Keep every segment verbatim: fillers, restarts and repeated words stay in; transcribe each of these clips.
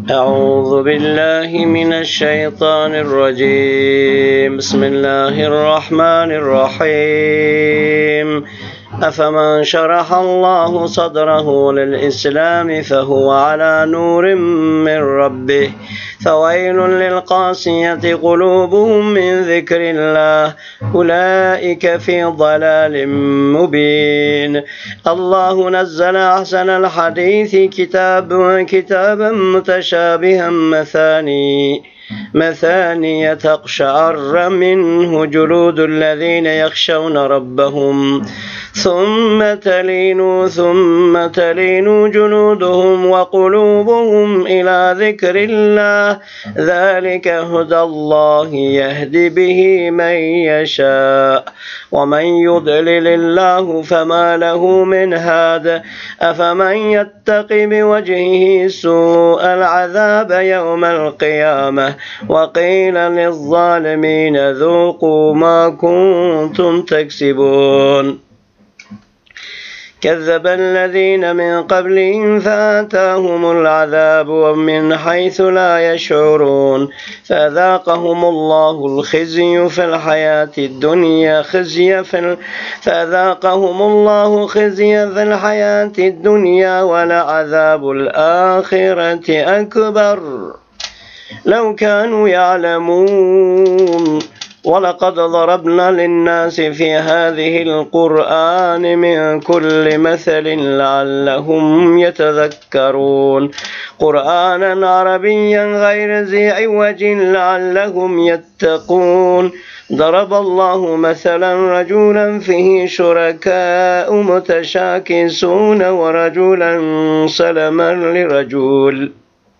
أعوذ بالله من الشيطان الرجيم. بسم الله الرحمن الرحيم. أفمن شرح الله صدره للإسلام فهو على نور من ربه فويل للقاسية قلوبهم من ذكر الله أولئك في ضلال مبين. الله نزل أحسن الحديث كتاب كتابا متشابها مثاني مثانية تقشعر منه جلود الذين يخشون ربهم ثم تلين ثم تلين جلودهم وقلوبهم إلى ذكر الله ذلك هدى الله يهدي به من يشاء ومن يضلل الله فما له من هاد. أفمن يتقي بوجهه سوء العذاب يوم القيامة وقيل للظالمين ذوقوا ما كنتم تكسبون. كذب الذين من قبلهم فأتاهم العذاب ومن حيث لا يشعرون فأذاقهم الله الخزي في الحياة الدنيا خزي في فأذاقهم الله خزي في الحياة الدنيا ولعذاب الآخرة أكبر لو كانوا يعلمون. ولقد ضربنا للناس في هذه القرآن من كل مثل لعلهم يتذكرون قرآنا عربيا غير ذي عوج لعلهم يتقون. ضرب الله مثلا رجلا فيه شركاء متشاكسون ورجلا سلما لرجل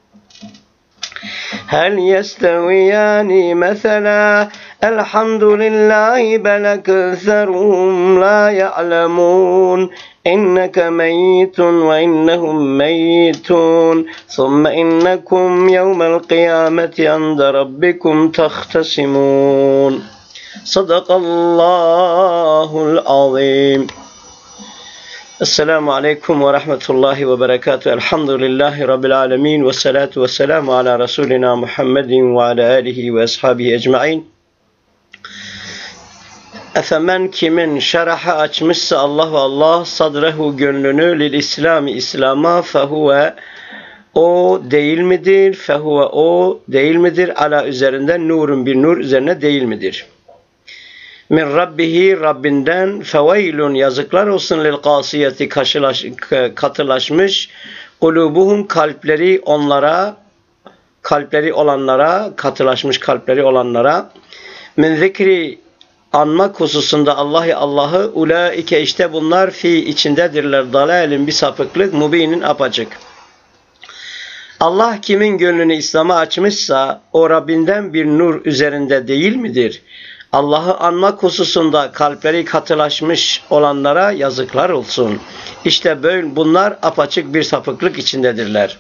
هل يستويان مثلا الحمد لله بل أكثرهم لا يعلمون. إنك ميت وإنهم ميتون ثم إنكم يوم القيامة عند ربكم تختصمون. صدق الله العظيم. السلام عليكم ورحمة الله وبركاته. الحمد لله رب العالمين والصلاة والسلام على رسولنا محمد وعلى آله وأصحابه أجمعين. Efemen kimin şeraha açmışsa Allah ve Allah sadrehu gönlünü lil İslami İslam'a fehuve o değil midir? Fehuve o değil midir? Ala üzerinde nurun bir nur üzerine değil midir? Min Rabbihi Rabbinden feveylun yazıklar olsun lil kasiyeti katılaşmış kulubuhum kalpleri onlara kalpleri olanlara katılaşmış kalpleri olanlara min zikri anmak hususunda Allah'ı Allah'ı ulaike işte bunlar fi içindedirler dalalin bir sapıklık mubinin apaçık. Allah kimin gönlünü İslam'a açmışsa o Rabbinden bir nur üzerinde değil midir? Allah'ı anmak hususunda kalpleri katılaşmış olanlara yazıklar olsun. İşte böyle bunlar apaçık bir sapıklık içindedirler.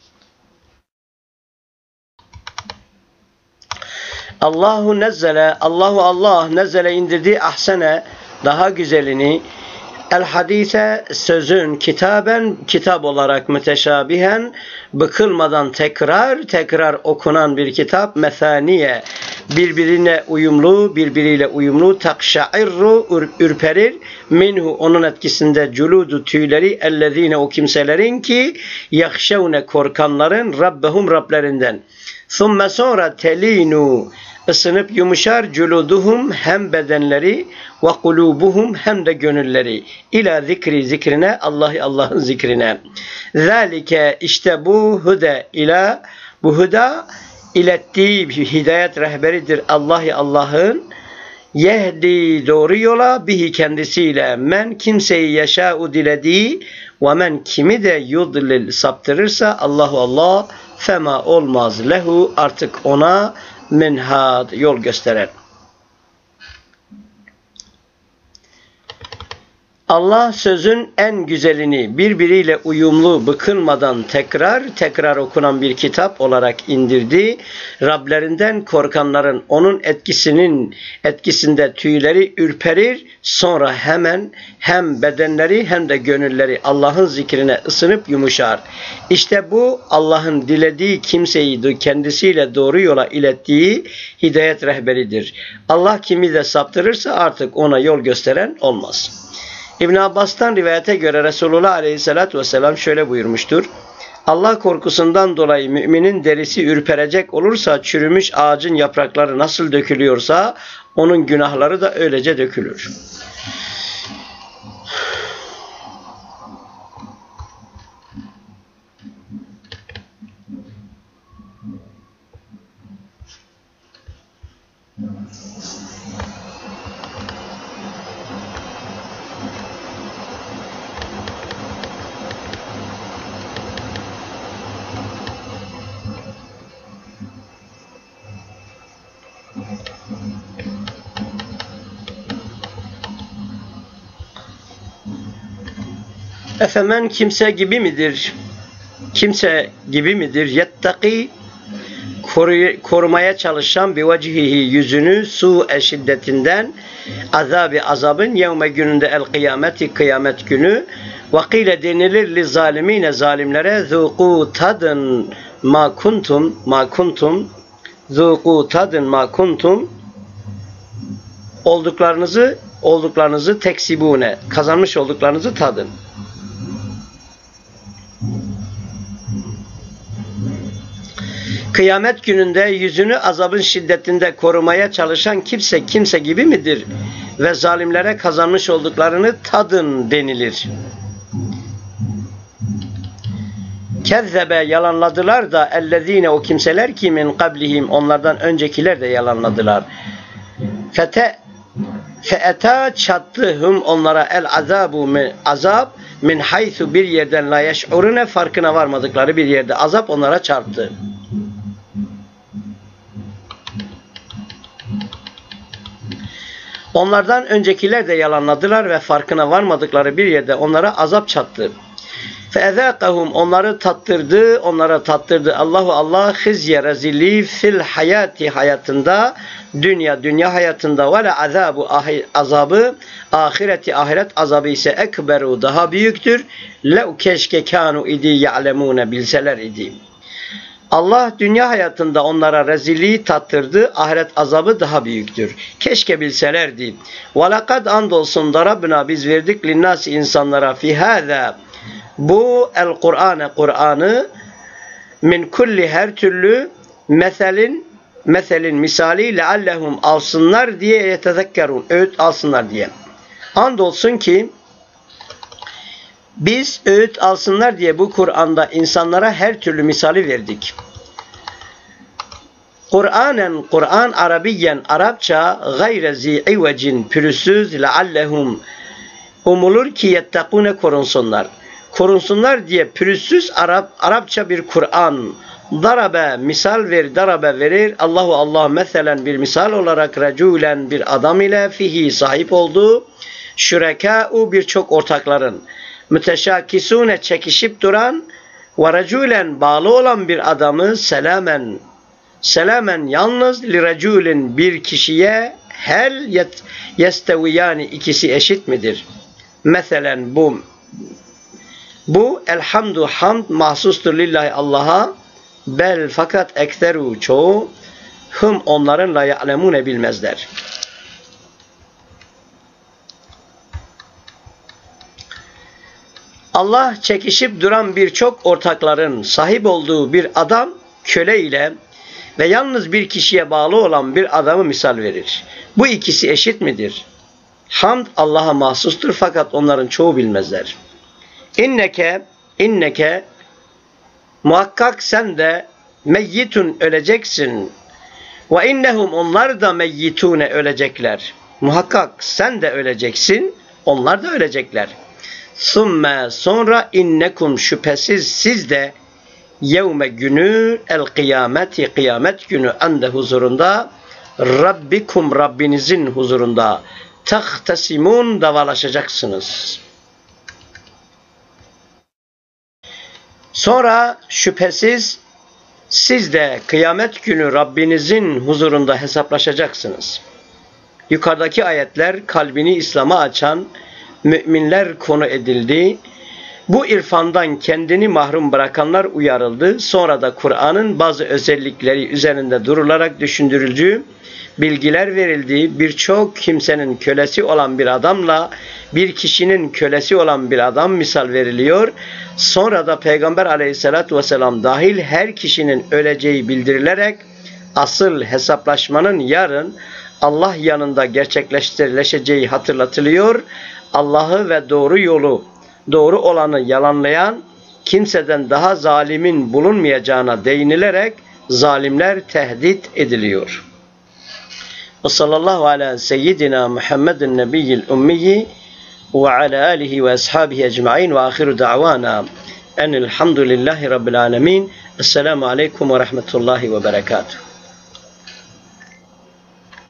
Allahu nezzele, Allahu Allah nezzele indirdi ahsene daha güzelini el hadise sözün kitaben kitap olarak müteşabihen bıkılmadan tekrar tekrar okunan bir kitap mesaniye birbirine uyumlu birbiriyle uyumlu takşairru ürperir minhu onun etkisinde culudu tüyleri ellezine o kimselerin ki yakşevne korkanların rabbehum Rablerinden thumme sonra telinu ısınıp yumuşar culuduhum hem bedenleri ve kulubuhum hem de gönülleri ila zikri zikrine Allah'ı Allah'ın zikrine. Zalike işte bu hude ila bu huda ilettiği hidayet rehberidir Allah'ı Allah'ın yehdi doğru yola bihi kendisiyle men kimseyi yaşa'u dilediği ve men kimi de yudlil saptırırsa Allahu Allah fema olmaz lehu artık ona minhad yol gösteren. Allah sözün en güzelini birbiriyle uyumlu, bıkılmadan tekrar tekrar okunan bir kitap olarak indirdi. Rablerinden korkanların onun etkisinin etkisinde tüyleri ürperir. Sonra hemen hem bedenleri hem de gönülleri Allah'ın zikrine ısınıp yumuşar. İşte bu Allah'ın dilediği kimseyi kendisiyle doğru yola ilettiği hidayet rehberidir. Allah kimi de saptırırsa artık ona yol gösteren olmaz. İbn Abbas'tan rivayete göre Resulullah Aleyhisselatü Vesselam şöyle buyurmuştur. Allah korkusundan dolayı müminin derisi ürperecek olursa çürümüş ağacın yaprakları nasıl dökülüyorsa onun günahları da öylece dökülür. Efemen kimse gibi midir? Kimse gibi midir? Yettaki korumaya çalışan bir vecihihi yüzünü su şiddetinden azabi azabın yevme gününde el kıyameti kıyamet günü vakile denilir li zalimine zalimlere zuku tadın ma kuntum ma kuntum zuku tadın ma kuntum olduklarınızı olduklarınızı teksibune kazanmış olduklarınızı tadın. Kıyamet gününde yüzünü azabın şiddetinde korumaya çalışan kimse kimse gibi midir? Ve zalimlere kazanmış olduklarını tadın denilir. Kezzebe yalanladılar da ellezine o kimseler ki min kablihim onlardan öncekiler de yalanladılar. Fete feeta çattı hum onlara el azabu min azab min haythu bir yerden la yeş'urune farkına varmadıkları bir yerde azap onlara çarptı. Onlardan öncekiler de yalanladılar ve farkına varmadıkları bir yerde onlara azap çattı. فَاَذَاقَهُمْ onları tattırdı, onlara tattırdı. Allahu Allah hizye rezilliği fil hayati hayatında, dünya dünya hayatında ve la azabu azabı, ahireti ahiret azabı ise ekberu daha büyüktür. Lev keşke kanu idi ya'lemune bilseler idi. Allah dünya hayatında onlara rezilliği tattırdı, ahiret azabı daha büyüktür. Keşke bilselerdi. وَلَقَدْ andolsun darabna biz verdik linnâsi insanlara fi hâzâ bu el Kur'an'ı Kur'an'ı min kulli her türlü meselin meselin misali leallehum alsınlar diye yetezekkerun öğüt alsınlar diye. Andolsun ki biz öğüt alsınlar diye bu Kur'an'da insanlara her türlü misali verdik. Kur'anen Kur'an Arabiyen Arapça gayre zi'ivecin pürüzsüz leallehum umulur ki yettekune korunsunlar. Korunsunlar diye pürüzsüz Arap Arapça bir Kur'an. Darabe misal ver, darabe verir. Allahu Allah meselen bir misal olarak raculen bir adam ile fihi sahip olduğu şürekâ'u birçok ortakların müteşakisune çekişip duran ve raculen bağlı olan bir adamı selamen selamen yalnız li raculin bir kişiye hel yet, yesteviyani ikisi eşit midir? Meselen bu Bu elhamdu hamd mahsustur lillahi Allah'a bel fakat ekseru çoğu hım onların la ya'lemune bilmezler. Allah çekişip duran birçok ortakların sahip olduğu bir adam köle ile ve yalnız bir kişiye bağlı olan bir adamı misal verir. Bu ikisi eşit midir? Hamd Allah'a mahsustur fakat onların çoğu bilmezler. İnneke, inneke muhakkak sen de meyyitun öleceksin. Ve innehum onlar da meyyitune ölecekler. Muhakkak sen de öleceksin, onlar da ölecekler. Sümme sonra innekum şüphesiz siz de yevme günü el kıyameti kıyamet günü ande huzurunda Rabbikum Rabbinizin huzurunda tahtasimun davalaşacaksınız. Sonra şüphesiz siz de kıyamet günü Rabbinizin huzurunda hesaplaşacaksınız. Yukarıdaki ayetler kalbini İslam'a açan müminler konu edildi. Bu irfandan kendini mahrum bırakanlar uyarıldı. Sonra da Kur'an'ın bazı özellikleri üzerinde durularak düşündürücü bilgiler verildi. Birçok kimsenin kölesi olan bir adamla bir kişinin kölesi olan bir adam misal veriliyor. Sonra da Peygamber aleyhissalatü vesselam dahil her kişinin öleceği bildirilerek asıl hesaplaşmanın yarın Allah yanında gerçekleştirileceği hatırlatılıyor. Allah'ı ve doğru yolu, doğru olanı yalanlayan kimseden daha zalimin bulunmayacağına değinilerek zalimler tehdit ediliyor. Ve sallallahu ala seyyidina Muhammedin nebiyyil ummiyi ve ala alihi ve ashabihi ecma'in ve ahiru da'vana enilhamdülillahi rabbil alemin. Esselamu aleyküm ve rahmetullahi ve berekatuhu.